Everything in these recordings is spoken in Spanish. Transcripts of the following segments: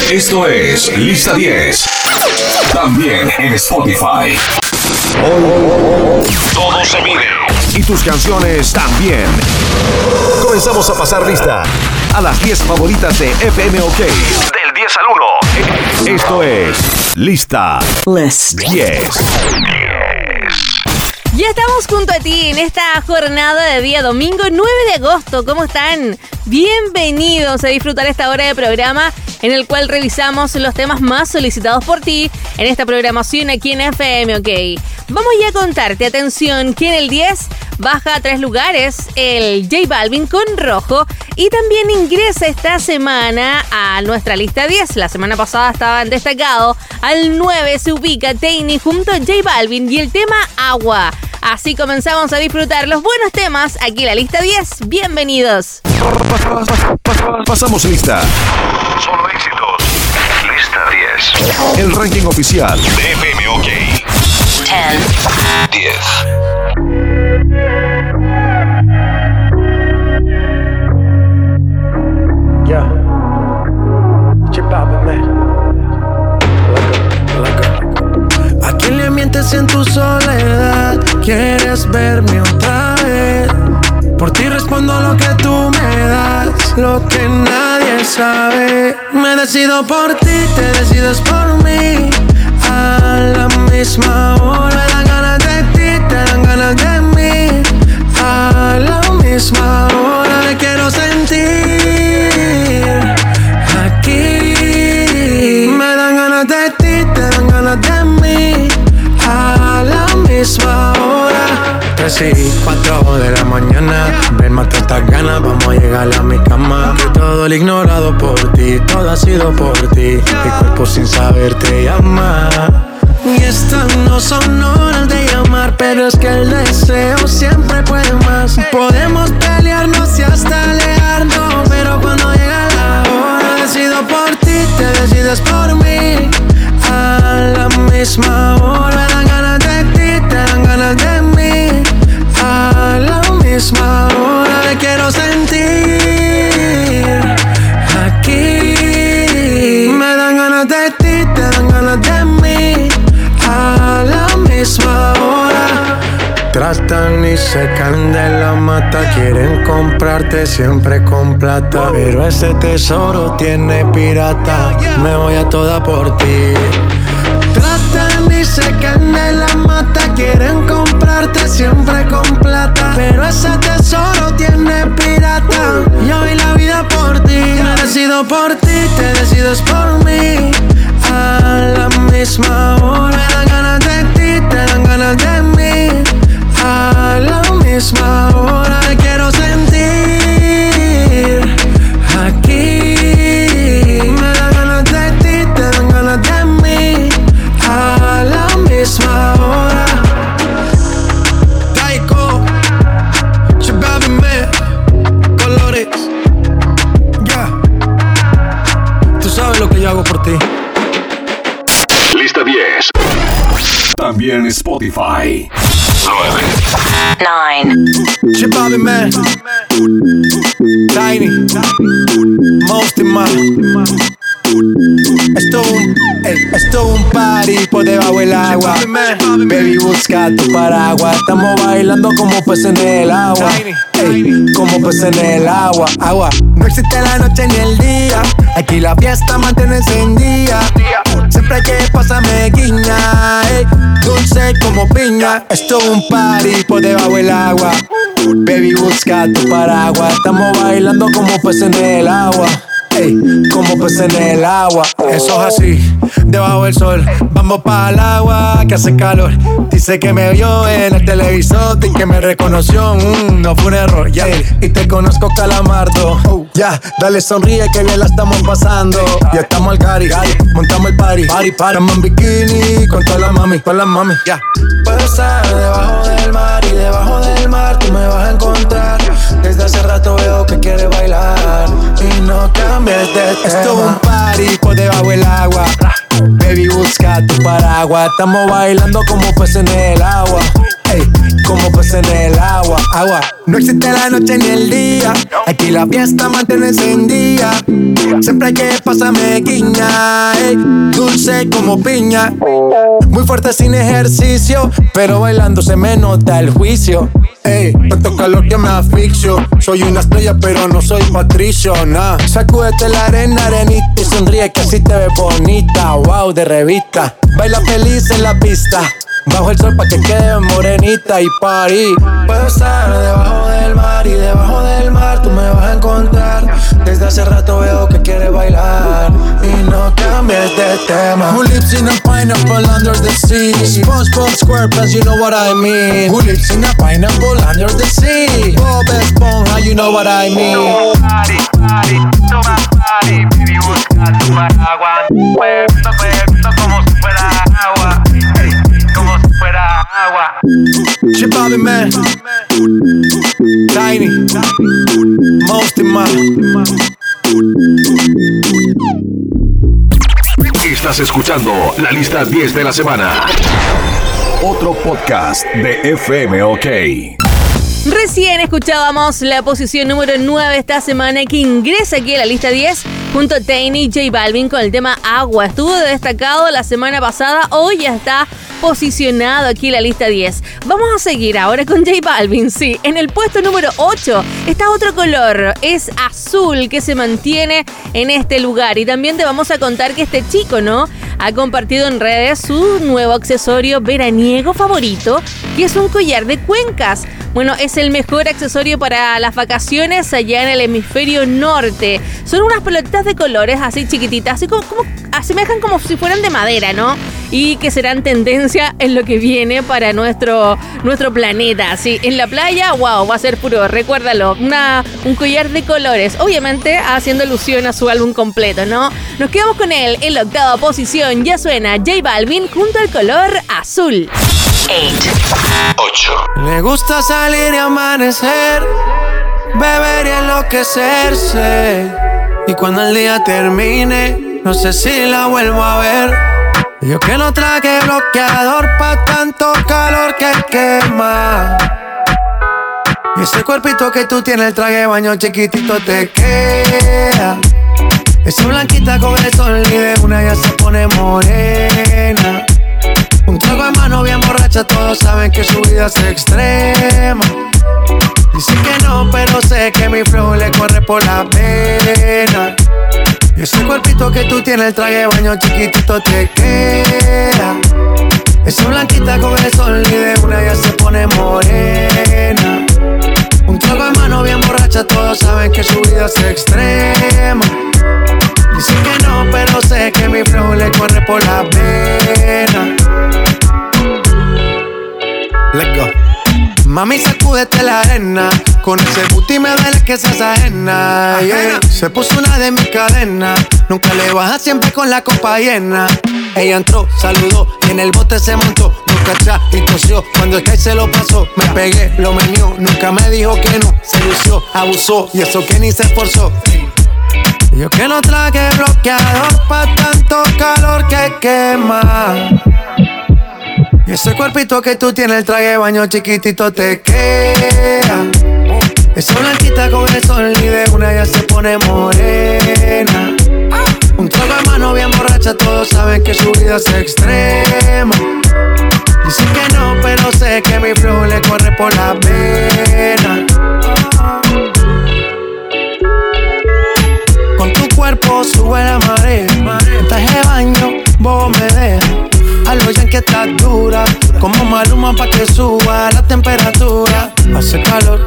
Esto es Lista 10. También en Spotify. Todo se mide. Y tus canciones también. Comenzamos a pasar lista a las 10 favoritas de FM OK. Del 10 al 1. Esto es Lista 10. Ya estamos junto a ti en esta jornada de día domingo 9 de agosto. ¿Cómo están? Bienvenidos a disfrutar esta hora de programa en el cual revisamos los temas más solicitados por ti en esta programación aquí en FM OK. Vamos ya a contarte, atención, que en el 10 baja a 3 lugares el J Balvin con Rojo y también ingresa esta semana a nuestra lista 10. La semana pasada estaban destacados. Al 9 se ubica Tiny junto a J Balvin y el tema Agua. Así comenzamos a disfrutar los buenos temas aquí en la lista 10. Bienvenidos. Pasamos lista. Solo éxitos. Lista 10. El ranking oficial de FM OK. 10. Yeah. ¿A quién le mientes en tu soledad? ¿Quieres verme otra vez? Por ti respondo lo que tú me das, lo que nadie sabe. Me decido por ti, te decides por mí. A la misma hora me dan ganas de ti, te dan ganas de mí. A la misma hora me quiero sentir aquí. Me dan ganas de ti, te dan ganas de mí. A la misma hora. 3 y 4 de la mañana. Ven, mata estas ganas, vamos a llegar a mi cama. Que todo el ignorado por ti, todo ha sido por ti. Mi cuerpo sin saber te llama. Y estas no son horas de llamar, pero es que el deseo siempre puede más. Podemos pelearnos y hasta alejarnos, pero cuando llega la hora decido por ti, te decides por mí. A la misma hora me dan ganas de ti, te dan ganas de mí. A la misma hora me quiero sentir aquí. Me dan ganas de ti, te dan ganas de mí. A la misma hora. Tratan y se caen de la mata. Quieren comprarte siempre con plata, pero ese tesoro tiene pirata. Me voy a toda por ti. Tratan y se caen de la mata. Quieren comprarte siempre con plata, pero ese tesoro tiene pirata. Yo doy la vida por ti. Me decido por ti, te decides por mí. A la misma hora me dan ganas de ti, te dan ganas de mí. A la misma hora me quiero sentir aquí. Me dan ganas de ti, te dan ganas de mí. A la misma hora. Taiko, Chibabime, Colores. Ya, tú sabes lo que yo hago por ti. Lista 10. También Spotify. 9. Chibabime, Tiny, Mosty Man. Esto es un party por debajo del agua. Baby, busca tu paraguas. Estamos bailando como peces en el agua. Ey, como peces en el agua. No existe la noche ni el día. Aquí la fiesta mantiene encendida. Siempre que pasa me guiña. Ey, dulce como piña. Esto es un party por debajo del agua. Baby, busca tu paraguas. Estamos bailando como peces en el agua. Ey, como peces en el agua. Eso es así, debajo del sol. Vamos para el agua que hace calor. Dice que me vio en el televisor y que me reconoció. No fue un error, ya. Y te conozco, Calamardo. Ya, dale sonríe que bien la estamos pasando. Ya estamos al cari, montamos el party. Estamos en bikini con todas las mami, ya. Puedo estar debajo del mar y debajo del mar tú me vas a encontrar. Desde hace rato veo que quieres bailar y no cambies de tema. Esto es un party por debajo del agua. Baby, busca tu paraguas. Estamos bailando como peces en el agua. Ey, como pez en el agua. No existe la noche ni el día, aquí la fiesta mantiene encendida. Siempre hay que pasarme guiña, dulce como piña. Muy fuerte sin ejercicio, pero bailando se me nota el juicio. Tanto calor que me asfixio. Soy una estrella pero no soy Patricio, nah. Sacúdete la arena, arenita, y sonríe que así te ves bonita. Wow, de revista. Baila feliz en la pista, bajo el sol pa' que quede morenita y party. Puedo estar debajo del mar y debajo del mar tú me vas a encontrar. Desde hace rato veo que quieres bailar y no cambies de tema. Who lives in a pineapple under the sea? SpongeBob SquarePants, you know what I mean. Who lives in a pineapple under the sea? Bob Esponja, you know what I mean. Party, party, toma party, baby, busca tu paraguas. Bebiendo como si fuera agua, como si fuera agua. Shit, Bobby, man. Tiny. Most in my. Estás escuchando la lista 10 de la semana. Otro podcast de FM OK. Recién escuchábamos la posición número 9 esta semana que ingresa aquí a la lista 10 junto a Tiny y J Balvin con el tema Agua. Estuvo destacado la semana pasada, hoy ya está posicionado aquí en la lista 10. Vamos a seguir ahora con J Balvin, sí. En el puesto número 8 está otro color, es azul, que se mantiene en este lugar. Y también te vamos a contar que este chico, ¿no?, ha compartido en redes su nuevo accesorio veraniego favorito, que es un collar de cuencas. Bueno, es el mejor accesorio para las vacaciones allá en el hemisferio norte. Son unas pelotitas de colores así chiquititas, así como asemejan como si fueran de madera, ¿no? Y que serán tendencia en lo que viene para nuestro planeta. Sí, en la playa, wow, va a ser puro, recuérdalo, un collar de colores, obviamente haciendo alusión a su álbum completo, ¿no? Nos quedamos con él en la octava posición, ya suena J Balvin junto al color azul. 8. Le gusta salir y amanecer, beber y enloquecerse. Y cuando el día termine, no sé si la vuelvo a ver. Yo que no traje bloqueador pa' tanto calor que quema. Y ese cuerpito que tú tienes, el traje de baño chiquitito te queda. Esa blanquita con el sol y de una ya se pone morena. Un trago de mano bien borracha, todos saben que su vida es extrema. Dicen que no, pero sé que mi flow le corre por la vena. Y ese cuerpito que tú tienes, el traje de baño chiquitito te queda. Esa blanquita con el sol y de una ya se pone morena. Un trago de mano bien borracha, todos saben que su vida es extrema. Dicen que no, pero sé que mi flow le corre por la vena. Let's go. Mami, sacúdete la arena, con ese booty me duele que seas ajena, yeah. Se puso una de mis cadenas, nunca le baja, siempre con la copa llena. Ella entró, saludó y en el bote se montó. Nunca atrás y tosió, cuando el Sky se lo pasó. Me pegué, lo menió, nunca me dijo que no. Se lució, abusó y eso que ni se esforzó. Yo que no traje bloqueador pa' tanto calor que quema. Y ese cuerpito que tú tienes, el traje de baño chiquitito te queda. Esa blanquita con el sol y de una ya se pone morena. Un trago de mano bien borracha, todos saben que su vida es extrema. Dicen que no, pero sé que mi flow le corre por la vena. Con tu cuerpo sube la marea. En traje de baño, vos me dejas. A lo ya que estás dura, como Maluma pa' que suba la temperatura. Hace calor,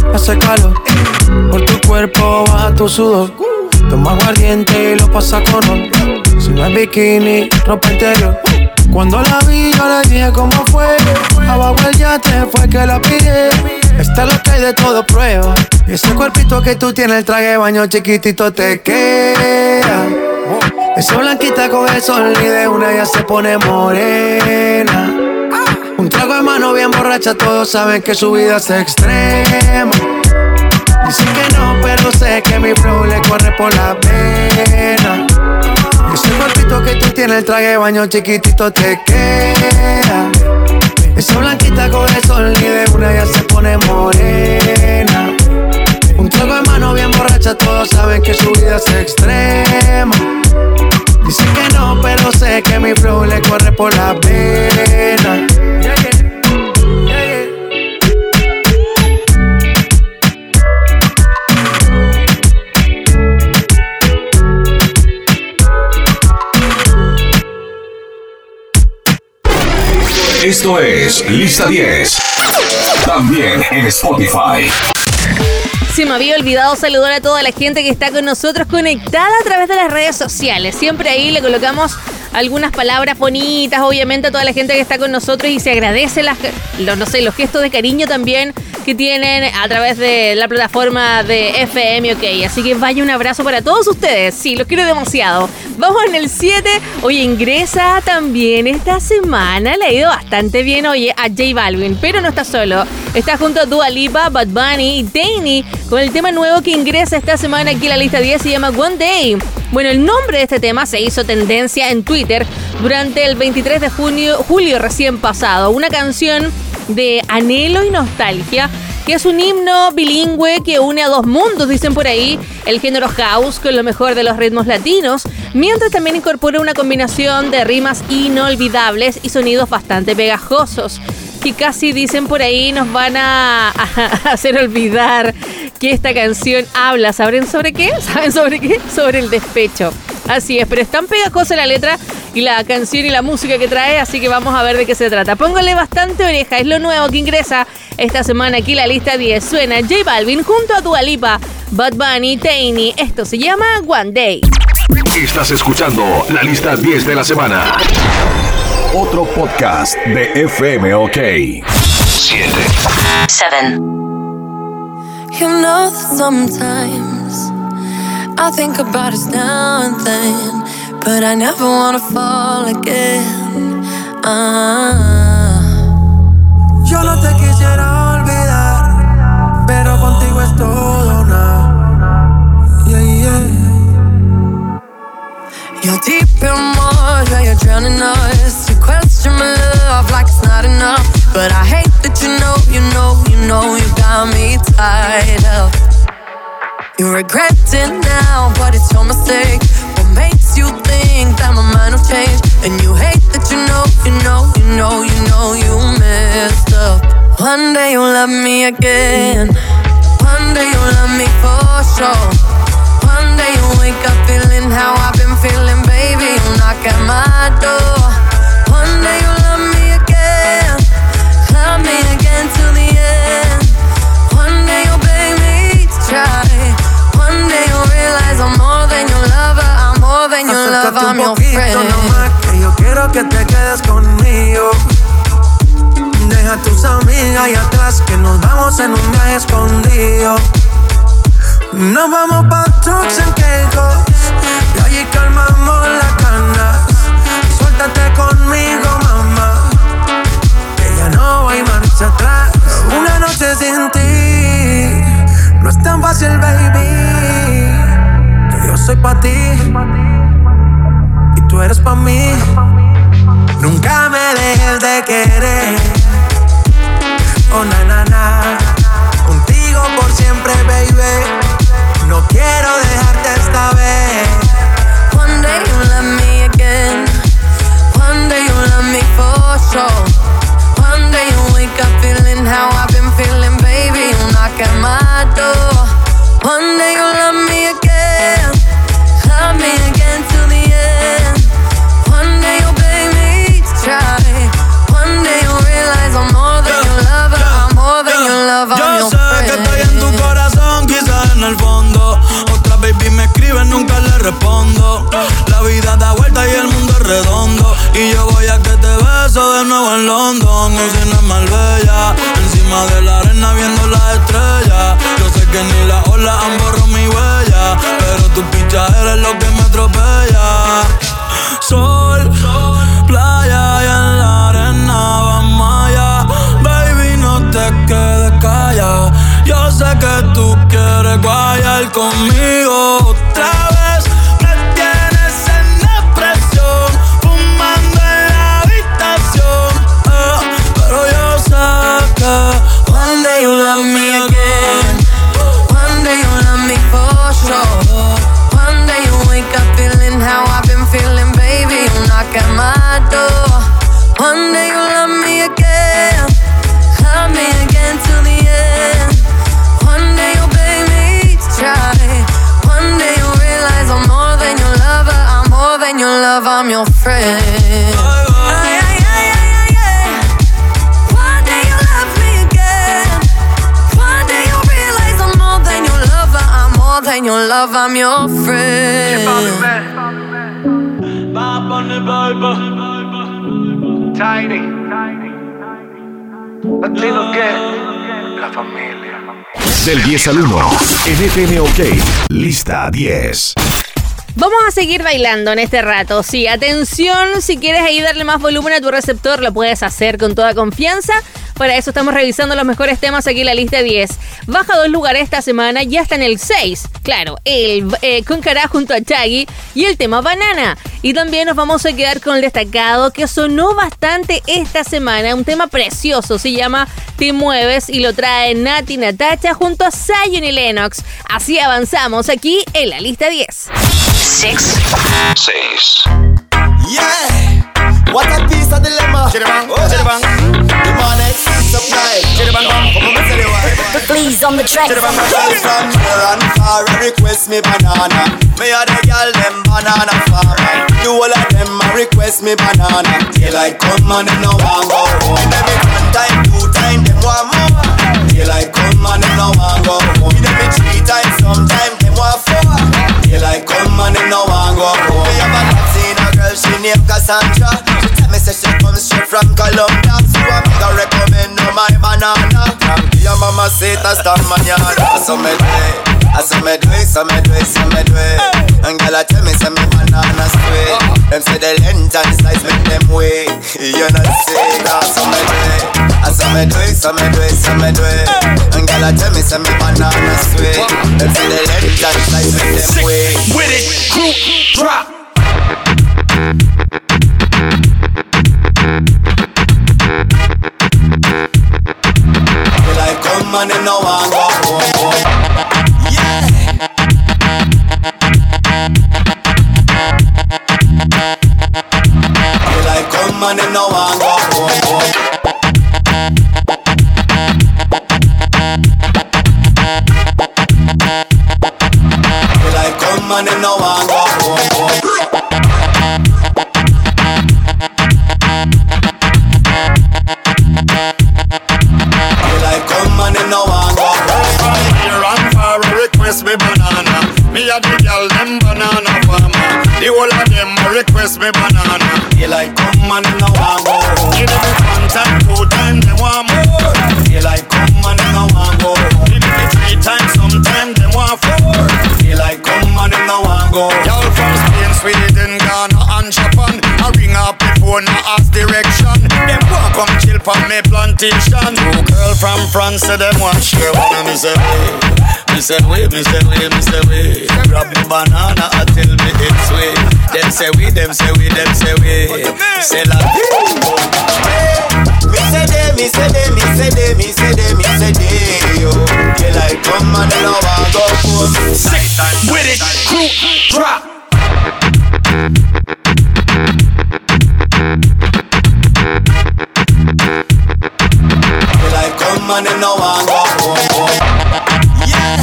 por tu cuerpo baja tu sudor. Toma aguardiente y lo pasa con ron. Si no es bikini, ropa interior. Cuando la vi yo le dije cómo fue. Abajo el yate fue que la pillé. Esta es lo que hay de todo prueba. Y ese cuerpito que tú tienes, el traje de baño chiquitito te queda. Esa blanquita con el sol y de una ya se pone morena. Un trago de mano bien borracha, todos saben que su vida es extrema. Dicen que no, pero sé que mi flow le corre por la vena. Ese cuerpito que tú tienes, el traje de baño chiquitito te queda. Esa blanquita coge el sol y de una ya se pone morena. Un trago de mano bien borracha, todos saben que su vida es extrema. Dicen que no, pero sé que mi flow le corre por la pena. Esto es Lista 10. También en Spotify. Se me había olvidado saludar a toda la gente que está con nosotros conectada a través de las redes sociales. Siempre ahí le colocamos algunas palabras bonitas, obviamente, a toda la gente que está con nosotros, y se agradece los gestos de cariño también que tienen a través de la plataforma de FM OK. Así que vaya un abrazo para todos ustedes. Sí, los quiero demasiado. Vamos en el 7. Oye, ingresa también esta semana. Le ha ido bastante bien, oye, a J Balvin, pero no está solo. Está junto a Dua Lipa, Bad Bunny y Tiny con el tema nuevo que ingresa esta semana aquí en la lista 10. Se llama One Day. Bueno, el nombre de este tema se hizo tendencia en Twitter durante el 23 de julio recién pasado. Una canción de anhelo y nostalgia, que es un himno bilingüe que une a dos mundos, dicen por ahí, el género house con lo mejor de los ritmos latinos, mientras también incorpora una combinación de rimas inolvidables y sonidos bastante pegajosos, que casi, dicen por ahí, nos van a hacer olvidar que esta canción habla. ¿Saben sobre qué? ¿Saben sobre qué? Sobre el despecho. Así es, pero es tan pegajosa la letra y la canción y la música que trae, así que vamos a ver de qué se trata. Póngale bastante oreja, es lo nuevo que ingresa esta semana aquí la lista 10. Suena J Balvin junto a Dua Lipa, Bad Bunny, Tiny. Esto se llama One Day. Estás escuchando la lista 10 de la semana. Otro podcast de FM OK. 7. 7. You know that sometimes I think about us now and then, but I never wanna fall again. Yo no te quisiera olvidar, pero contigo es todo nada. Yeah, yeah. You're deep in water, you're drowning us. You question my love like it's not enough, but I hate that you got me tied up. You regret it now, but it's your mistake. What makes you think that my mind will change? And you hate that you messed up. One day you'll love me again. One day you'll love me for sure. One day you'll wake up feeling how I've been feeling, baby. You'll knock at my door. One day you'll love me again till the end. One day you'll beg me to try. One day you'll realize I'm more than your lover. I'm more than your lover, I'm your friend. Nomás, que yo quiero que te quedes conmigo. Deja a tus amigas ahí atrás, que nos vamos en un viaje escondido. Nos vamos pa' Turks and Caicos y allí calmamos las canas. Suéltate conmigo, mamá, que ya no hay marcha atrás. Una noche sin ti no es tan fácil, baby. Que yo soy pa' ti y tú eres pa' mí. Nunca me dejes de querer. Oh, na, na, na. Contigo por siempre, baby. No quiero dejarte esta vez. One day you'll love me again. One day you'll love me for sure. One day you'll wake up feeling how I've been feeling, baby. You'll knock at my door. One day you'll love me again till the end. One day you'll beg me to try. One day you'll realize I'm more than your lover. I'm more than your lover, I'm your friend. Yo sé que estoy en tu corazón, quizás en el fondo. Otra baby me escribe, nunca le respondo. La vida da vuelta y el mundo es redondo. Y yo voy a que te beso de nuevo en London. Cocina en Marbella, encima de la arena viendo las estrellas. Yo sé que ni las olas han borrado mi huella, pero tu picha eres lo que me atropella. Sol, playa y en la arena vamos allá. Baby, no te quedes callada. Yo sé que tú quieres guayar conmigo otra vez. Me tienes en depresión, fumando en la habitación. Pero yo love, I'm your friend. One day you love me again. One day you realize I'm more than your lover. I'm more than your love, I'm your friend. Tiny. Latino que la familia. Del 10 al 1 en FM OK. Lista 10. Vamos a seguir bailando en este rato. Sí, atención, si quieres ahí darle más volumen a tu receptor, lo puedes hacer con toda confianza. Para eso estamos revisando los mejores temas aquí en la lista 10. Baja 2 lugares esta semana, ya está en el 6. Claro, el Concará junto a Chaggy y el tema Banana. Y también nos vamos a quedar con el destacado que sonó bastante esta semana. Un tema precioso, se llama Te Mueves y lo trae Nati Natacha junto a Zion y Lennox. Así avanzamos aquí en la lista 10. 6. Yeah, what a piece of dilemma. Chiribang, chiribang. The money, supply. Chiribang, como me sale wa. Please on the track. Chiribang, from here and far, request me banana. Me a the girl them banana farmer. You all of them a request me banana. Till I come and them no want go home. Every one time, 2 times, them want more. Till I come and them no want go home. Every 3 times, sometime them want 4. Till I come and them no want go home. Me have a love seen a girl, she named Cassandra. She tell me say she comes straight from Colombia. So I make her recommend her my banana. Your mama say that's the mañana. So me do it, so me do it, so me do it, so me do it. And girl I tell me say me banana sweet. Them say the length and size make them weak. You know say that. So me do it, so me do it, so me do it, so me do it. And girl I tell me say me banana sweet. Them say the length and size make them weak. With it, group drop. Till I come and them no want go home. Yeah. Till I come and them no want go home. Till I come and them no want go home. Till I come and them no want go home. From here and far, request me banana. Me a the girl them banana farmer. The whole of them request me banana. Till I come and them no want go home. Give them 1 time, 2 times, them want more. Till I come and them no want go home. Give them 3 times, sometimes them want 4. Till I come and them no want go home. Y'all from Spain, Sweden, Ghana and Japan. I ring up the phone, I ask direction. Them want come chill from me plantation. 2 girl from France, say them want share one. And me say we, me say we. Grab the banana and tell me it's sweet. Them say we. Say la Me say they, yo. Till I come and them no want go home. With it, group drop. Till I come and them no want go home. Yeah.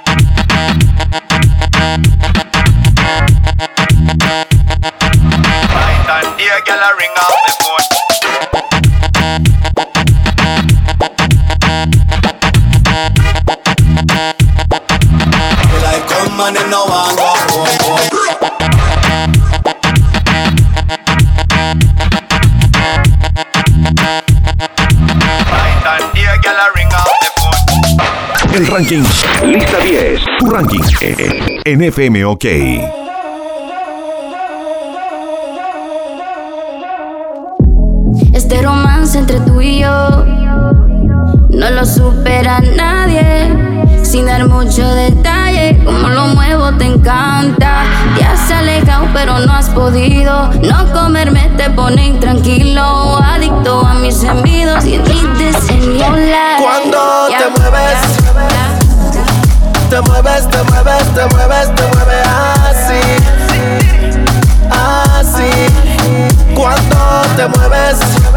Night and day, girl, I ring up the phone. Till I come and them no want go home. Night and day, girl, I ring up the phone. El ranking. Lista 10. Tu ranking en FM OK. Este romance entre tú y yo no lo supera nadie. Sin dar mucho detalle, como lo muevo te encanta. Te has alejado pero no has podido. No comerme te pone intranquilo. Adicto a mis gemidos y needs in your life. Cuando te mueves, te mueves, te mueves, te mueves, te mueves así, así. Cuando te mueves,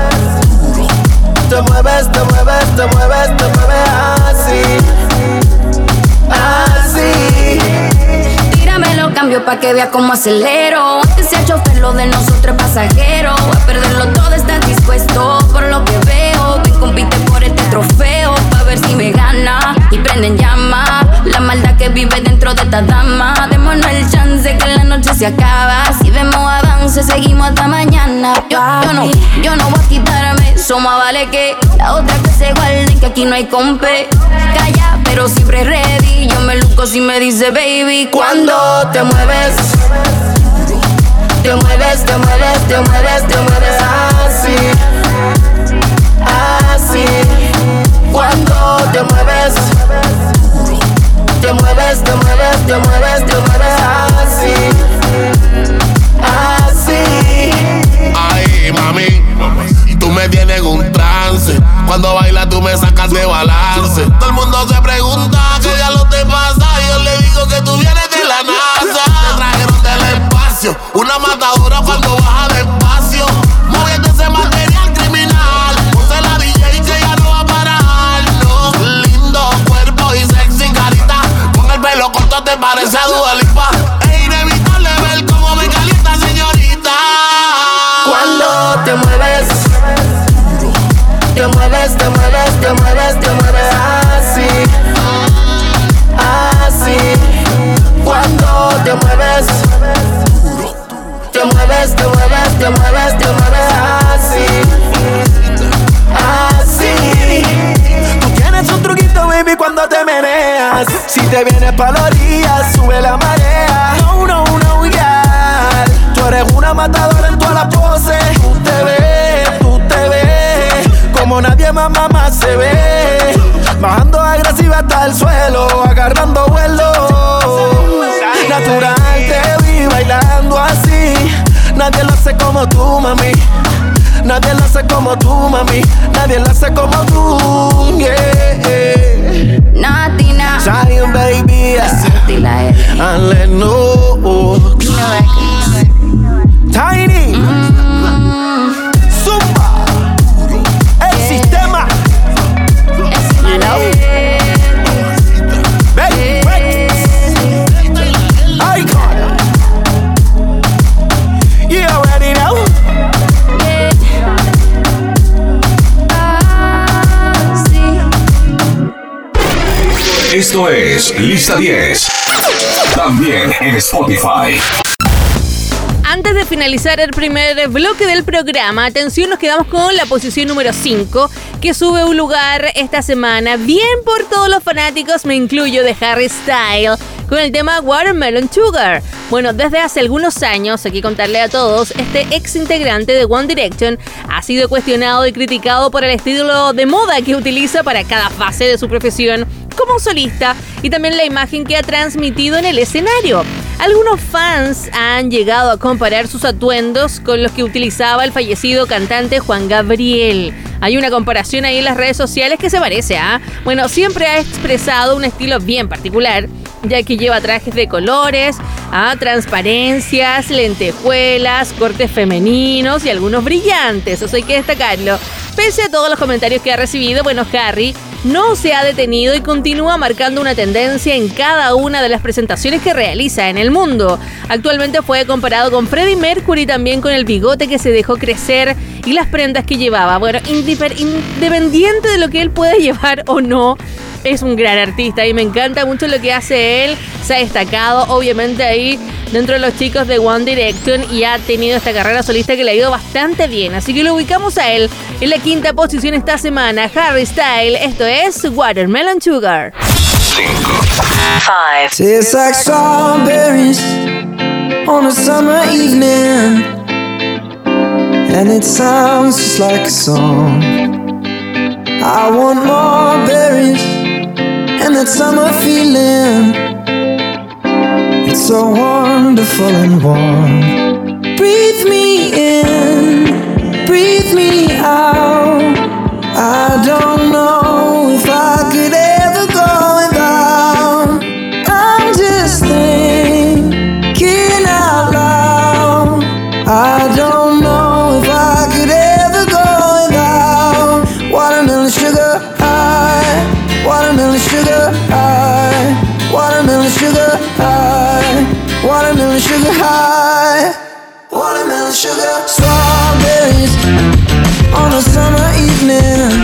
te mueves, te mueves, te mueves, te mueves así, así. Tírame los cambios pa' que que vea cómo acelero. Aunque sea chofer, lo de nosotros es pasajero. A perderlo todo estás dispuesto, por lo que veo. Ven, compite por este trofeo, pa' ver si me gana y prende en llama la maldad que vive dentro de esta dama. Démonos el chance que la noche se acaba. Si vemos avance, seguimos hasta mañana. Yo no voy a quitarme, eso más vale que la otra que se guarde, que aquí no hay compe. Calla, pero siempre ready. Yo me luco si me dice baby. Cuando te mueves, te mueves, te mueves, te mueves, te mueves así, así. Cuando te mueves, te mueves, te mueves, te mueves, te mueves así, así. Ay, mami, tú me tienes en un trance. Cuando bailas tú me sacas de balance. Todo el mundo se pregunta qué ya lo te pasa. Y yo le digo que tú vienes de la NASA. Te trajeron del espacio, una matadora cuando baja despacio. Moviendo ese material criminal. Ponte la DJ que ya no va a parar. No, lindo cuerpo y sexy carita. Con el pelo corto te parece a Dua Lipa. Es inevitable ver cómo me calienta, señorita. Cuando te mueves, te mueves, te mueves, te mueves, te mueves así, así. Cuando te mueves, te mueves, te mueves, te mueves, te mueves así, así. Tú tienes un truquito, baby, cuando te meneas. Si te vienes pa' la orilla, sube la marea. No, no, no, yeah. Tú eres una matadora en todas las poses. Tú te ves como nadie más, mamá se ve. Bajando agresiva hasta el suelo, agarrando vuelo. Natural te vi bailando así. Nadie lo hace como tú, mami. Nadie lo hace como tú, mami. Nadie lo hace como tú, yeah. Natina, Zion, baby, and let know. Tiny, Zumba, el sistema. Icon. You already know. Esto es Lista 10. También en Spotify. Antes de finalizar el primer bloque del programa, atención, nos quedamos con la posición número 5, que sube un lugar esta semana, bien por todos los fanáticos, me incluyo, de Harry Styles, con el tema Watermelon Sugar. Bueno, desde hace algunos años, hay que contarle a todos, este ex integrante de One Direction ha sido cuestionado y criticado por el estilo de moda que utiliza para cada fase de su profesión como solista y también la imagen que ha transmitido en el escenario. Algunos fans han llegado a comparar sus atuendos con los que utilizaba el fallecido cantante Juan Gabriel. Hay una comparación ahí en las redes sociales que se parece a... Bueno, siempre ha expresado un estilo bien particular, ya que lleva trajes de colores, transparencias, lentejuelas, cortes femeninos y algunos brillantes. Eso hay que destacarlo. Pese a todos los comentarios que ha recibido, bueno, Harry no se ha detenido y continúa marcando una tendencia en cada una de las presentaciones que realiza en el mundo. Actualmente fue comparado con Freddie Mercury, también con el bigote que se dejó crecer y las prendas que llevaba. Bueno, independiente de lo que él pueda llevar o no, es un gran artista y me encanta mucho lo que hace él. Se ha destacado, obviamente, ahí dentro de los chicos de One Direction y ha tenido esta carrera solista que le ha ido bastante bien. Así que lo ubicamos a él en la quinta posición esta semana. Harry Styles, esto es Watermelon Sugar. 5. Tastes like strawberries on a summer evening, and it sounds just like a song. I want more berries and that summer feeling. It's so wonderful and warm. Breathe me in, breathe me out. I don't know if I could ever go without. I'm just thinking out loud. I don't know if I could ever go without watermelon sugar high, watermelon sugar high, watermelon sugar high, watermelon sugar sugar. Strawberries on a summer evening.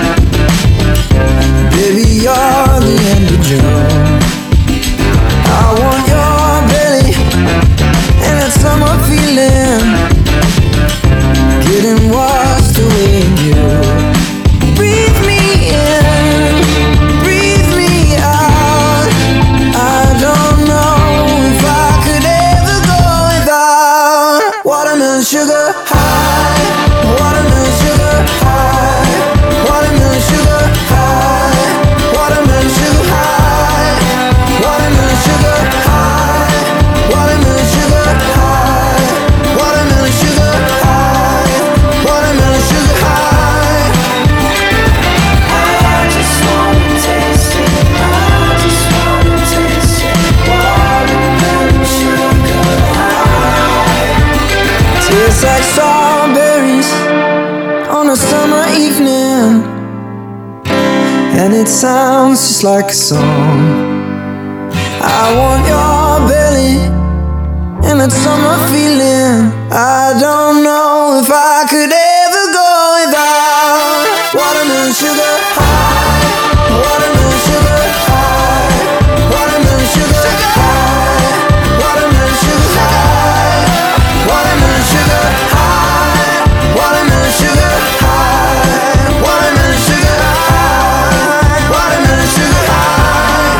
Baby, you're the end of June. I want your belly and that summer feeling. Getting washed away in you. Breathe me in, breathe me out. I don't know if I could ever go without watermelon sugar high, watermelon sugar high, watermelon sugar high, watermelon sugar high, watermelon sugar high, watermelon sugar high, watermelon sugar high, watermelon sugar high. I just wanna taste it, I just wanna taste it, watermelon sugar high. Tastes like strawberries on a summer evening, and it sounds just like a song. I want your belly and that summer feeling. I don't know if I could ever go without watermelon sugar high, watermelon sugar high, watermelon sugar high, watermelon sugar high, watermelon sugar high, watermelon sugar high, watermelon sugar high, watermelon sugar high.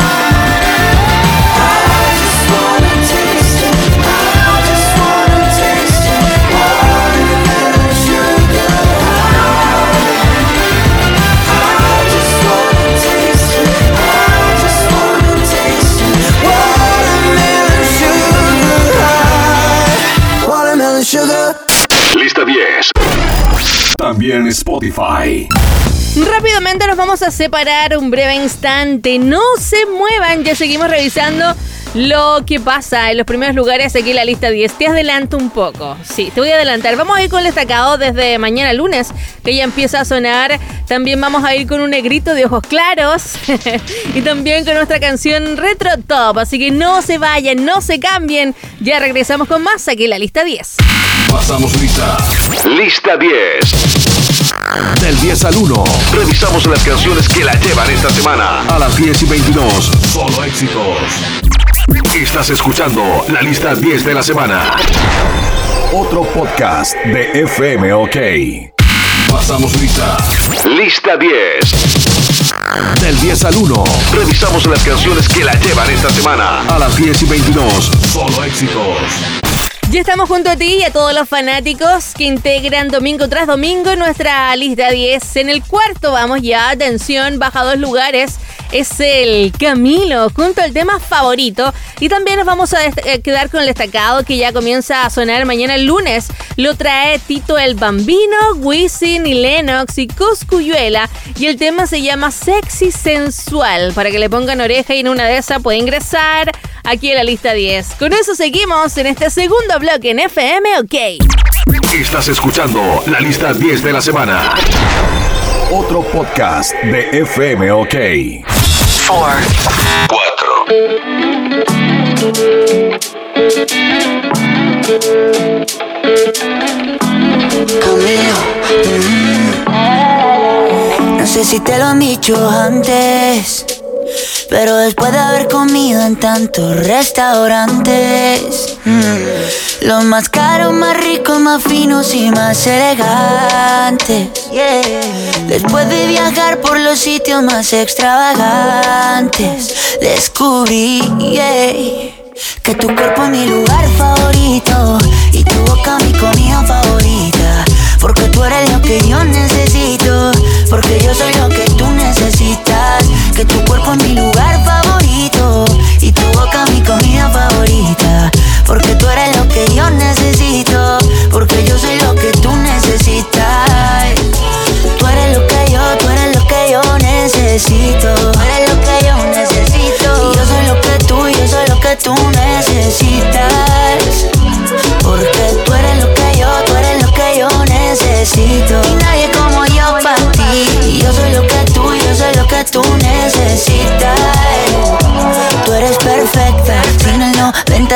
I just wanna taste it, I just wanna taste it, watermelon sugar high. I just wanna taste it, I just wanna taste it, watermelon sugar high, watermelon sugar. Lista 10. También Spotify. Rápidamente nos vamos a separar un breve instante. No se muevan, ya seguimos revisando lo que pasa en los primeros lugares aquí en la lista 10. Te adelanto un poco. Sí, te voy a adelantar. Vamos a ir con el destacado desde mañana lunes, que ya empieza a sonar. También vamos a ir con un negrito de ojos claros y también con nuestra canción Retro Top. Así que no se vayan, no se cambien. Ya regresamos con más aquí en la lista 10. Pasamos lista. Lista 10. Del 10 al 1. Revisamos las canciones que la llevan esta semana. A las 10:22. Solo éxitos. Estás escuchando la lista 10 de la semana. Otro podcast de FM OK. Pasamos lista. Lista 10. Del 10 al 1. Revisamos las canciones que la llevan esta semana. A las 10:22. Solo éxitos. Ya estamos junto a ti y a todos los fanáticos que integran domingo tras domingo nuestra lista 10. En el cuarto vamos ya, atención, baja 2 lugares. Es el Camilo junto al tema favorito. Y también nos vamos a quedar con el destacado que ya comienza a sonar mañana el lunes. Lo trae Tito el Bambino, Wisin y Lennox y Cosculluela. Y el tema se llama Sexy Sensual. Para que le pongan oreja y en una de esas puede ingresar aquí en la lista 10. Con eso seguimos en este segundo bloque en FM OK. Estás escuchando la lista 10 de la semana. Otro podcast de FM OK. 4. Camilo, no sé si te lo han dicho antes, pero después de haber comido en tantos restaurantes, los más caros, más ricos, más finos y más elegantes, después de viajar por los sitios más extravagantes, descubrí que tu cuerpo es mi lugar favorito y tu boca mi comida favorita, porque tú eres lo que yo necesito, porque yo soy lo que tú necesitas. Que tu cuerpo es mi lugar favorito y tu boca mi comida favorita, porque tú eres lo que yo necesito, porque yo soy lo que tú necesitas. Tú eres lo que yo necesito, tú eres lo que yo necesito, y yo soy lo que tú necesitas, porque tú eres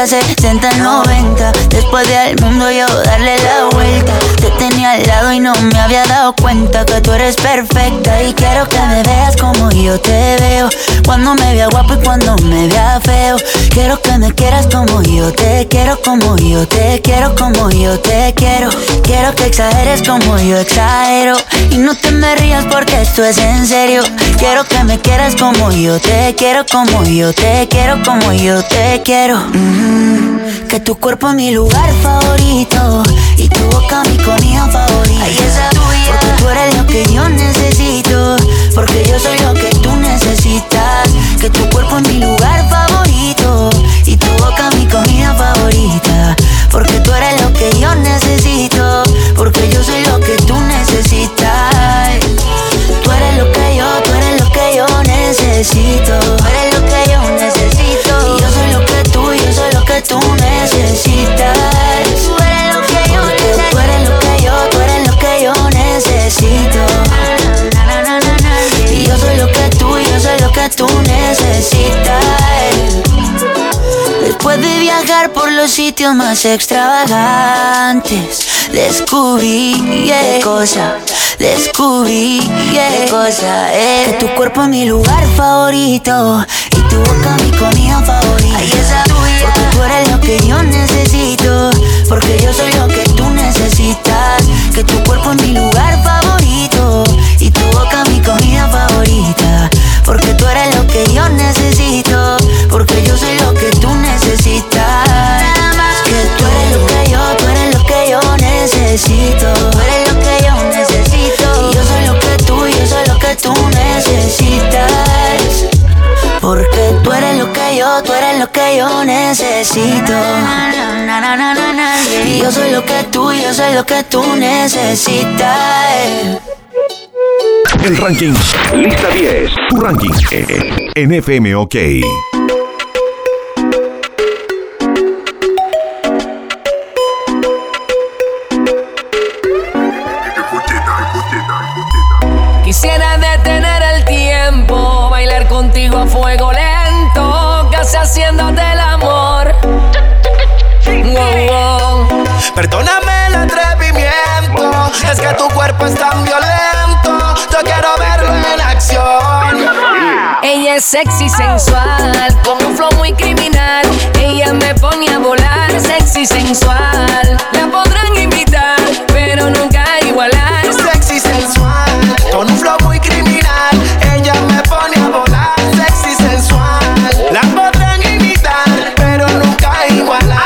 60, 90. Después de al mundo yo darle la vuelta. Te tenía al lado y no me había dado cuenta que tú eres perfecta. Y quiero que me veas como yo te veo, cuando me vea guapo y cuando me vea feo. Quiero que me quieras como yo te quiero, como yo te quiero, como yo te quiero. Quiero que exageres como yo exagero. Y no te me rías porque esto es en serio. Quiero que me quieras como yo te quiero, como yo te quiero, como yo te quiero. Que tu cuerpo es mi lugar favorito y tu boca mi comida favorita. Ay, esa tuya. Porque tú eres lo que yo necesito, porque yo soy lo que tú necesitas. Que tu cuerpo es mi lugar favorito y tu boca mi comida favorita. Porque tú eres lo que yo necesito, porque yo soy lo que tú necesitas. Tú eres lo que yo, tú eres lo que yo necesito. Tú eres lo que yo necesito. Y yo soy lo que tú, yo soy lo que tú necesitas. Tú eres lo que yo necesito. Tú eres lo que yo, tú eres lo que yo necesito. Y yo soy lo que tú, yo soy lo que tú necesitas. Después de viajar por los sitios más extravagantes, descubrí qué cosa, descubrí qué cosa es. Que tu cuerpo es mi lugar favorito y tu boca mi comida favorita. Ay, esa tuya. Porque tú eres lo que yo necesito, porque yo soy lo que tú necesitas. Que tu cuerpo es mi lugar favorito y tu boca mi comida favorita. Porque tú eres lo que yo necesito, porque yo soy lo que tú necesitas. Que tú eres lo que yo, tú eres lo que yo necesito. Tú eres lo que yo necesito. Y yo soy lo que tú, yo soy lo que tú necesitas. Porque tú eres lo que yo, tú eres lo que yo necesito. Y yo soy lo que tú, yo soy lo que tú necesitas. El ranking Lista 10. Tu ranking en FM OK. Quisiera detener el tiempo, bailar contigo a fuego lento, casi haciéndote el amor. Wow, wow. Perdóname el atrevimiento, es que tu cuerpo es tan violento. Yo quiero verlo en acción. Ella es sexy, sensual, con un flow muy criminal. Ella me pone a volar, sexy, sensual. La podrán imitar, pero nunca igualar. Sexy, sensual, con un flow muy criminal. Ella me pone a volar, sexy, sensual. La podrán imitar, pero nunca igualar.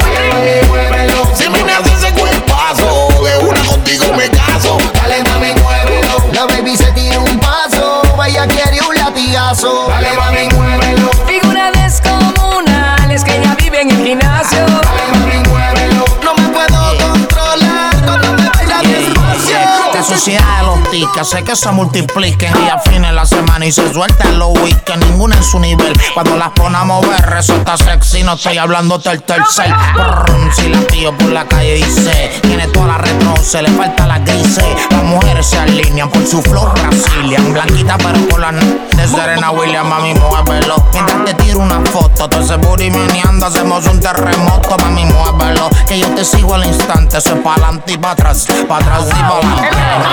Si me nace ese cuerpazo, de una contigo me caso. Dale, mami, muévelo. La baby se tira un paso, vaya quiere un latigazo. Dale, mami, muévelo. Figura descomunal, es que ella vive en el gimnasio. Dale, mami, muévelo. No me puedo controlar cuando me baila despacio. La sociedad de los tickets hace que se multipliquen y afinen la semana y se suelten los weekends. Ninguna en su nivel. Cuando las pone a mover, resulta sexy. No estoy hablando del tercer. Si la pillo por la calle dice, tiene toda la retro, se le falta la grises. Las mujeres se alinean por su flow Brazilian. Blanquita pero con la de Serena Williams, mami, muévelo. Mientras te tiro una foto, todo ese booty meneando, hacemos un terremoto, mami, muévelo. Que yo te sigo al instante, eso es pa' adelante y pa' atrás y pa' adelante.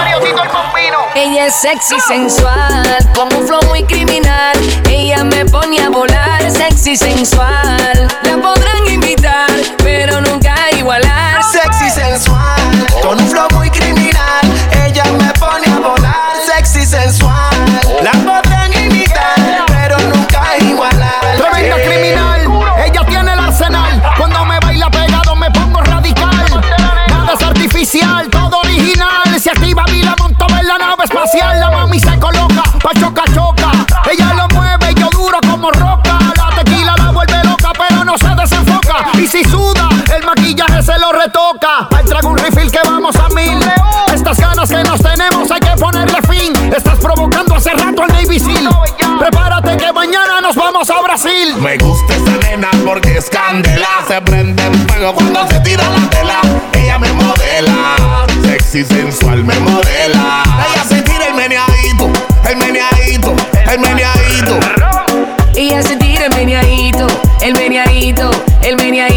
Ella es sexy, sensual, con un flow muy criminal. Ella me pone a volar, sexy, sensual. La podrán imitar, pero nunca igualar. Sexy, sensual, con un flow muy criminal. Ella me pone a volar, sexy, sensual. La podrán imitar, pero nunca igualar. Tremenda criminal, ella tiene el arsenal. Cuando me baila pegado me pongo radical. Nada es artificial, todo original. Se activa y la monto en la nave espacial. La mami se coloca, pa' choca, choca. Ella lo mueve y yo duro como roca. La tequila la vuelve loca, pero no se desenfoca. Y si suda, el maquillaje se lo retoca. Al trago un refill que vamos a 1000. Estas ganas que nos tenemos hay que ponerle fin. Estás provocando hace rato al Navy Seal. Prepárate que mañana nos vamos a Brasil. Me gusta esa nena porque es candela. Se prende en fuego cuando se tira la tela. Ella me modela, sexy, sensual me modela. Ella se tira el meneadito, el meneadito, el meneadito. Ella se tira el meneadito, el meneadito, el meneadito.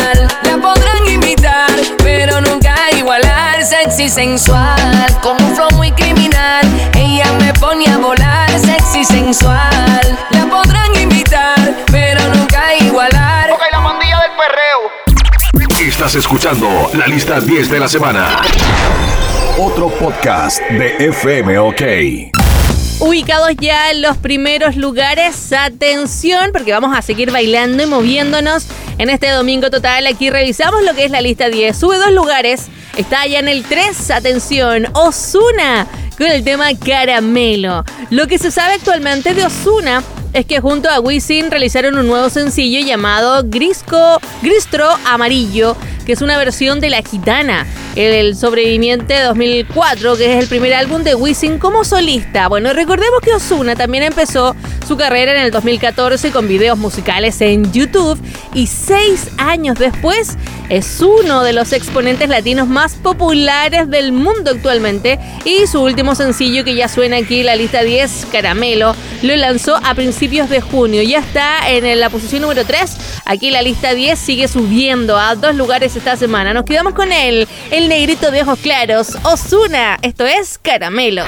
sensual. La podrán imitar, pero nunca igualar. Sexy sensual, con un flow muy criminal. Ella me pone a volar. Sexy sensual, la podrán imitar, pero nunca igualar. Ok, la mandilla del perreo. Estás escuchando la lista 10 de la semana. Otro podcast de FM OK. Ubicados ya en los primeros lugares, atención, porque vamos a seguir bailando y moviéndonos en este domingo total. Aquí revisamos lo que es la lista 10. Sube 2 lugares, está ya en el 3, atención, Ozuna, con el tema Caramelo. Lo que se sabe actualmente de Ozuna es que junto a Wisin realizaron un nuevo sencillo llamado Gristro Amarillo, que es una versión de La Gitana, el sobreviviente 2004, que es el primer álbum de Wisin como solista. Bueno, recordemos que Ozuna también empezó su carrera en el 2014 con videos musicales en YouTube y 6 años después es uno de los exponentes latinos más populares del mundo actualmente, y su último sencillo, que ya suena aquí en la lista 10, Caramelo, lo lanzó a principios de junio. Ya está en la posición número 3. Aquí la lista 10 sigue subiendo a 2 lugares esta semana. Nos quedamos con el negrito de ojos claros, Ozuna. Esto es Caramelo.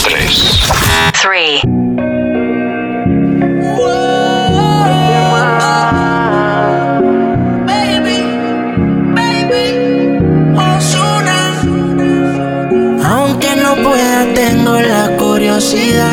3. Aunque no pueda, tengo la curiosidad.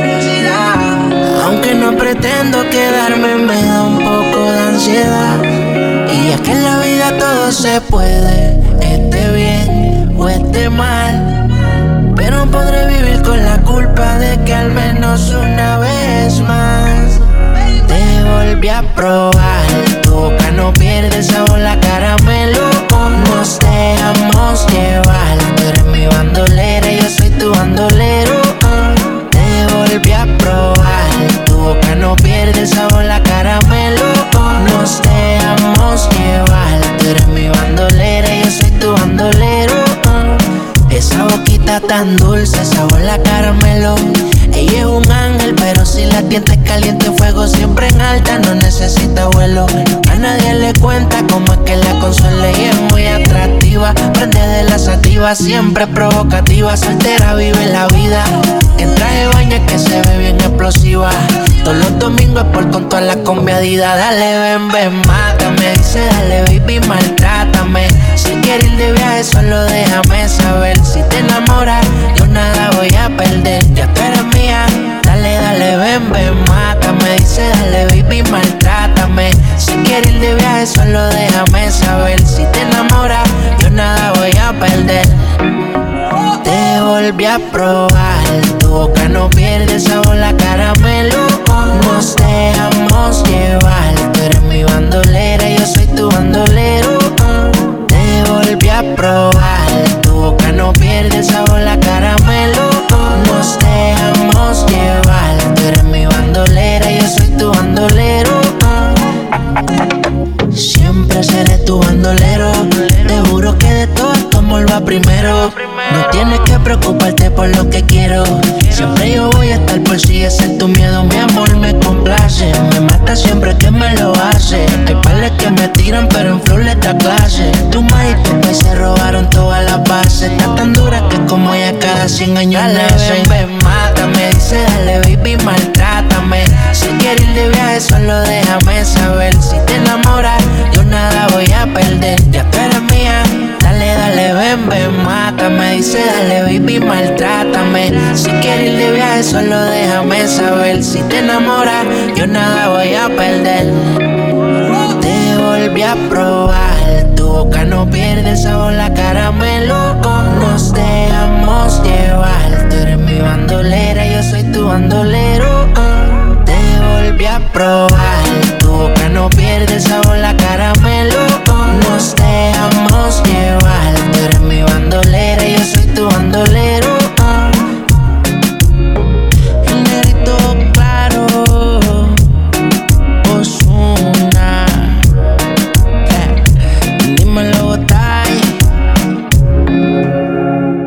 Aunque no pretendo quedarme, me da un poco de ansiedad. Y es que en la vida todo se puede, esté bien o esté mal. Pero podré vivir con la culpa de que al menos una vez más te volví a probar. Tu boca no pierde sabor, la caramelo. Nos dejamos llevar. Tú eres mi bandolera, yo soy tu bandolero. Te volví a probar. Tu boca no pierde sabor, la caramelo. Nos dejamos llevar. Tú eres mi bandolera, yo soy tu bandolero. Esa boquita tan dulce, sabor la caramelo. Ella es un ángel, pero si la tienta es caliente, fuego siempre en alta, no necesita vuelo. A nadie le cuenta cómo es que la consuela. Ella es muy atractiva, prende de la sativa, siempre provocativa, soltera, vive la vida. En traje de baño que se ve bien explosiva. Todos los domingos es por con todas las combiadidas. Dale, ven, ven, mátame. Dice, dale, baby, maltrátame. Si quieres ir de viaje, solo déjame saber. Si te enamoras, yo nada voy a perder. Ya tú eres mía. Dale, dale, ven, ven, mátame. Dice, dale, baby, maltrátame. Si quieres ir de viaje, solo déjame saber. Si te enamoras, yo nada voy a perder. Te volví a probar. Tu boca no pierde sabor, la caramelo. Nos dejamos llevar. Tú eres mi bandolera, yo soy tu bandolero. Te volví a probar. Tu boca no pierde sabor, la caramelo. Nos dejamos llevar. Tú eres mi bandolera, yo soy tu bandolero. Siempre seré tu bandolero. Te juro que de todo esto amor va primero. No tienes que preocuparte por lo que quiero. Siempre yo voy a estar por si ese es tu miedo. Mi amor me complace. Me mata siempre que me lo hace. Hay pales que me tiran pero en flow le da clase. Tu ma y tu país se robaron todas las bases. Está tan dura que como ella cada 100 años nace. Ven, ven, mátame. Dice dale baby, maltrátame. Si quieres ir de viaje solo déjame saber. Si te enamoras yo nada voy a perder. Ya tú eres mía. Dale, dale, ven, ven, mátame. Dice dale baby, maltrátame. Si quieres ir de viaje solo déjame saber. Si te enamoras yo nada voy a perder. Te volví a probar. Tu boca no pierde sabor, la caramelo. Nos dejamos llevar. Tú eres mi bandolera, yo soy tu bandolero. Te volví a probar. Tu boca no pierde sabor, la caramelo. Nos dejamos llevar. Tú eres mi bandolera, yo soy tu bandolero. El negrito claro, Ozuna. Dímelo, Botay.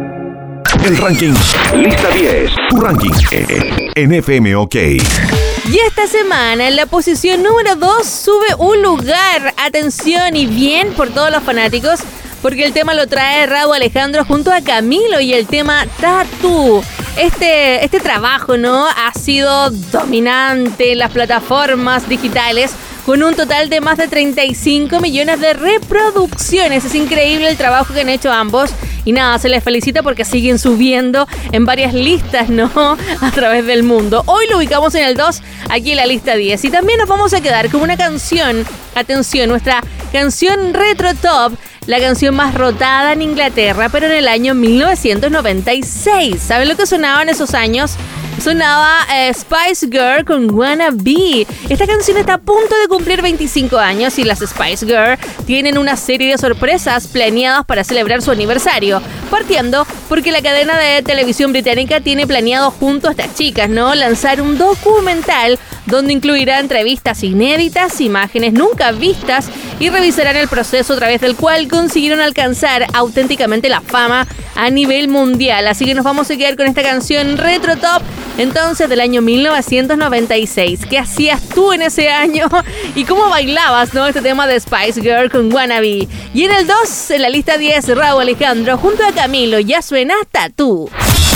El ranking Lista 10. Tu ranking en FM OK. Y esta semana en la posición número 2 sube un lugar. Atención y bien por todos los fanáticos, porque el tema lo trae Rauw Alejandro junto a Camilo y el tema Tatu. Este trabajo, ¿no?, ha sido dominante en las plataformas digitales con un total de más de 35 millones de reproducciones. Es increíble el trabajo que han hecho ambos. Y nada, se les felicita porque siguen subiendo en varias listas, ¿no?, a través del mundo. Hoy lo ubicamos en el 2, aquí en la lista 10. Y también nos vamos a quedar con una canción, atención, nuestra canción Retro Top, la canción más rotada en Inglaterra, pero en el año 1996. ¿Saben lo que sonaba en esos años? Sonaba Spice Girl con Wanna Be. Esta canción está a punto de cumplir 25 años y las Spice Girl tienen una serie de sorpresas planeadas para celebrar su aniversario. Partiendo porque la cadena de televisión británica tiene planeado junto a estas chicas, ¿no?, lanzar un documental donde incluirá entrevistas inéditas, imágenes nunca vistas y revisarán el proceso a través del cual consiguieron alcanzar auténticamente la fama a nivel mundial. Así que nos vamos a quedar con esta canción Retro Top, entonces del año 1996. ¿Qué hacías tú en ese año? ¿Y cómo bailabas, no?, este tema de Spice Girl con Wanna Be. Y en el 2, en la lista 10, Rauw Alejandro junto a Camilo, ya suena Tatu.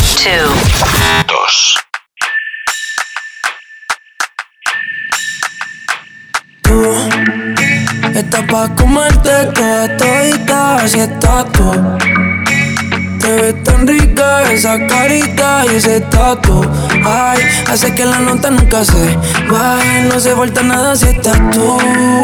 2. Tú estás pa' comerte toda todita, así estás tú. Te ves tan rica esa carita y ese tatu. Ay, hace que la nota nunca se baje, no se falta nada si estás tú.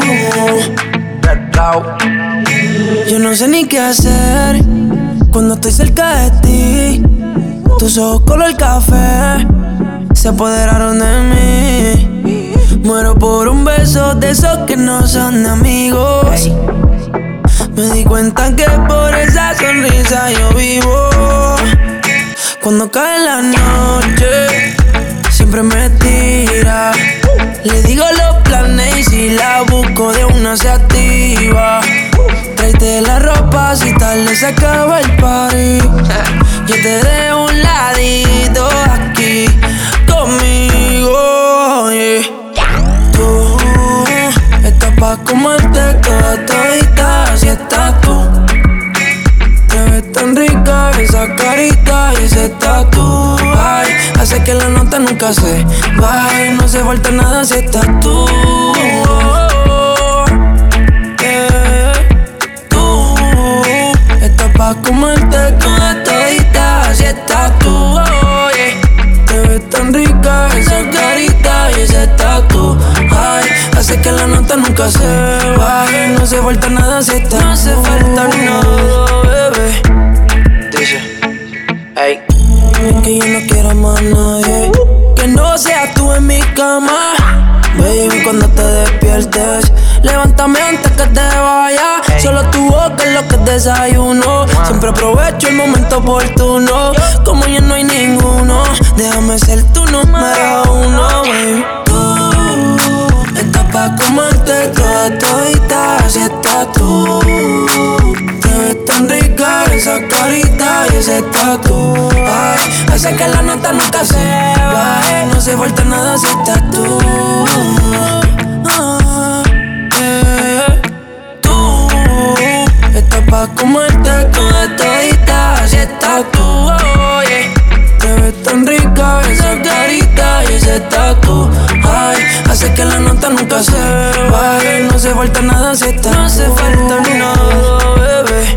Yo no sé ni qué hacer cuando estoy cerca de ti. Tus ojos color café se apoderaron de mí. Muero por un beso de esos que no son de amigos. Me di cuenta que por esa sonrisa yo vivo. Cuando cae la noche, siempre me tira. Le digo los planes y si la busco de una se activa. Tráete la ropa si tarde se acaba el party. Yo te dejo un ladito aquí conmigo, yeah. Tú estás pa' comerte toda todita, así estás tú. Te ves tan rica esa carita y ese tatu. Ay, hace que la nota nunca se baje, no se falta nada si estás tú. Tú estás pa' comerte toda todita, así estás tú. Te ves tan rica esa carita y ese tatu. Ay, hace que la nota nunca se baje, no se falta nada si estás tú. No hace falta nada, bebé. Dice, ey, es que yo no quiero más nadie que no seas tú en mi cama. Baby, cuando te despiertes, levántame antes que te vayas. Solo tu boca es lo que desayuno. Siempre aprovecho el momento oportuno. Como ya no hay ninguno, déjame ser tu número uno, baby. Tú estás pa' comerte toda todita, así estás tú. Te ves tan rica esa carita y ese tatu. Ay, hace que la nota nunca se baje, no se falta nada si estás tú. Tú estás pa' comerte toda todita, así estás tú. Te ves tan rica esa carita y ese tatu. Ay, hace que la nota nunca se baje, no se falta nada si estás tú. No hace falta nada, bebé.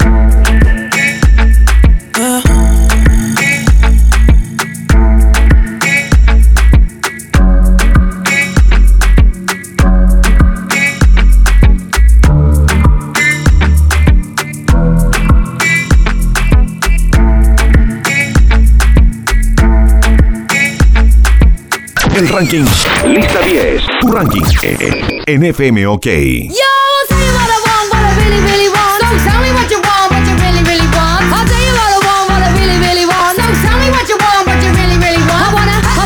El ranking Lista 10. Tu ranking en FM OK. Yo, I'll tell you what I want, what I really, really want. So tell me what you want, what you really, really want. I'll tell you what I want, what I really, really want. So tell me what you want, what you really, really want. I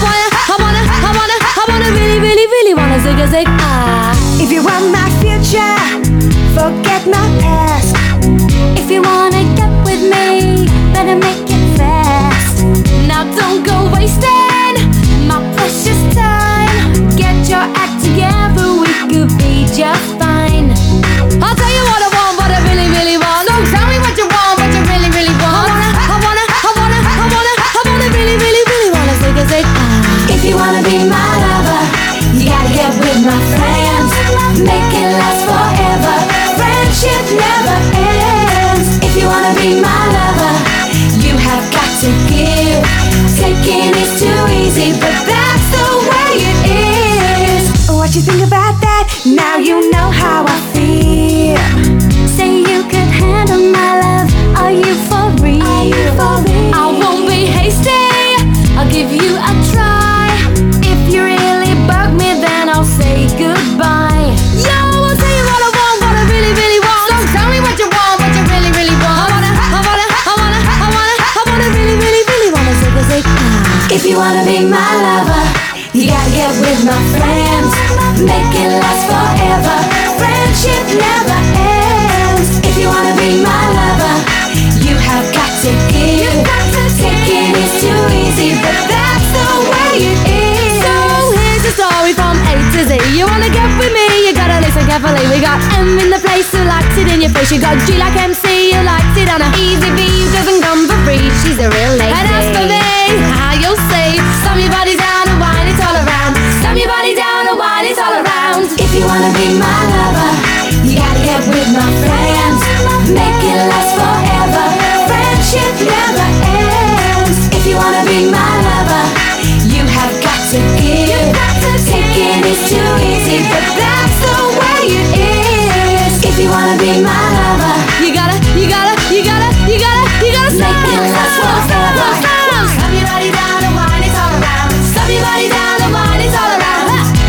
wanna really, really, really wanna zig a zig ah. If you want my future, forget my past. If you wanna get with me, better make it fast. Now don't go wasting my precious time. Get be my lover, you have got to give. Taking is too easy, but that's the way it is. What you think about that? Now you know how I feel. Say you could handle my love. Are you for real? Are you for real? I won't be hasty, I'll give you a try. If you really bug me, then I'll say goodbye. Yo, I'll tell you what I want, what I really, really want. So tell me what you want, what you really, really want. I wanna really, really, really wanna say. If you wanna be my lover, you gotta get with my friends. Make it last forever. Friendship never ends. If you wanna be my lover, you have got to give. Taking is too easy, but that's the way it is. So here's the story from A to Z. You wanna get with me, you gotta listen carefully. We got M in the place who likes it in your face. You got G like MC, who likes it on a easy V, who doesn't come for free. She's a real lady. And as for me, how you'll say, slam your body down and wine it all around. Slam your body down and wine it all around. If you wanna be my lover, you gotta get with my friends. Make it last forever. Friendship never ends. If you wanna be my lover, you have got to give. Taking is too easy, but that's the way it is. If you wanna be my lover, you gotta make it last forever. Slam your body down and wine it all around. Slam your body down and wine it all around.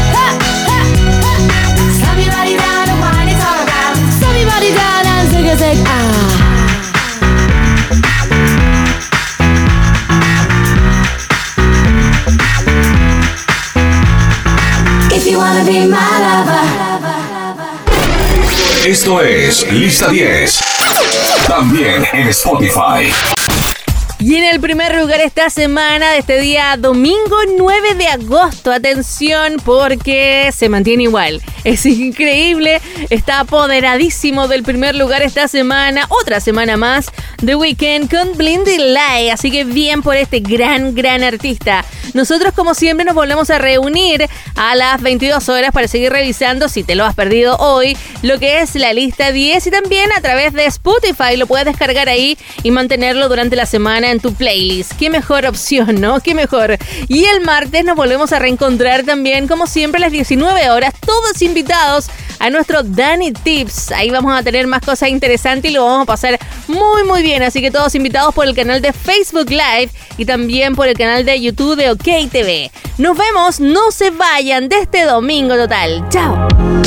Slam your body down and wine it all around. Slam your body down and zig ah. If you wanna be my lover. Esto es Lista 10. También en Spotify. Y en el primer lugar esta semana de este día domingo 9 de agosto, atención porque se mantiene igual. Es increíble, está apoderadísimo del primer lugar esta semana, otra semana más, The Weeknd con Blinding Light, así que bien por este gran artista. Nosotros como siempre nos volvemos a reunir a las 22 horas para seguir revisando, si te lo has perdido hoy, lo que es la lista 10 y también a través de Spotify lo puedes descargar ahí y mantenerlo durante la semana en tu playlist. Qué mejor opción, ¿no? Qué mejor. Y el martes nos volvemos a reencontrar también, como siempre, a las 19 horas, todos invitados a nuestro Dani Tips. Ahí vamos a tener más cosas interesantes y lo vamos a pasar muy bien. Así que todos invitados por el canal de Facebook Live y también por el canal de YouTube de OK TV. Nos vemos, no se vayan de este domingo total. Chao.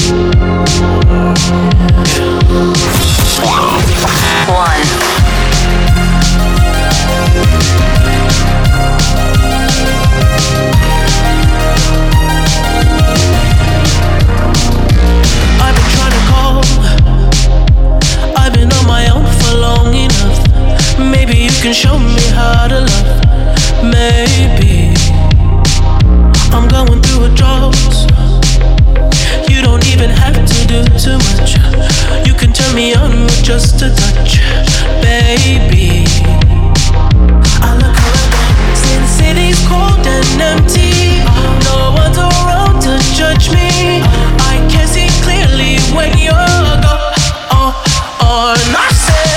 Maybe you can show me how to love. Maybe I'm going through a drought. You don't even have to do too much. You can turn me on with just a touch, baby. I look around, since city's cold and empty. No one's around to judge me. I can see clearly when you're gone. And I said,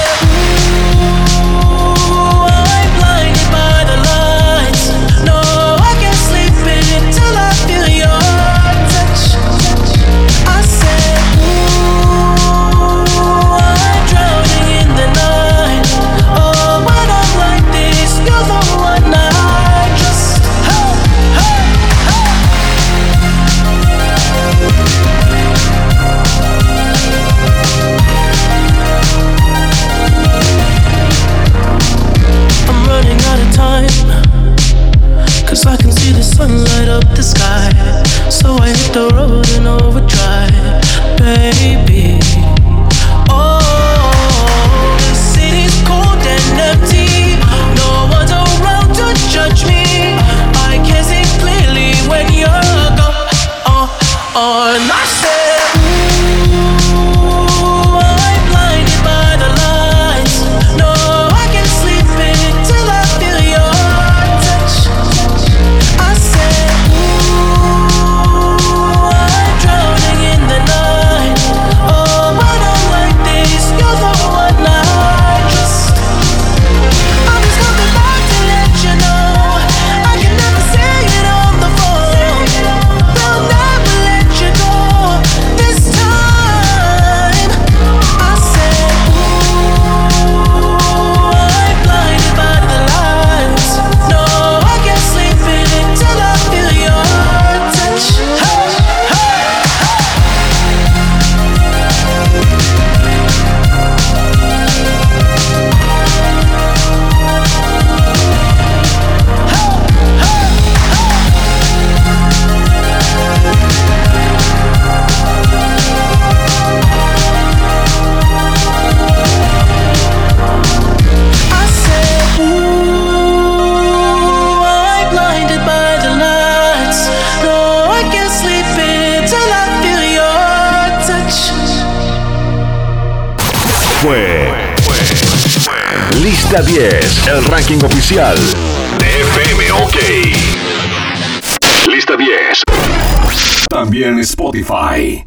fue Lista 10, el ranking oficial de FM OK. Lista 10. También Spotify.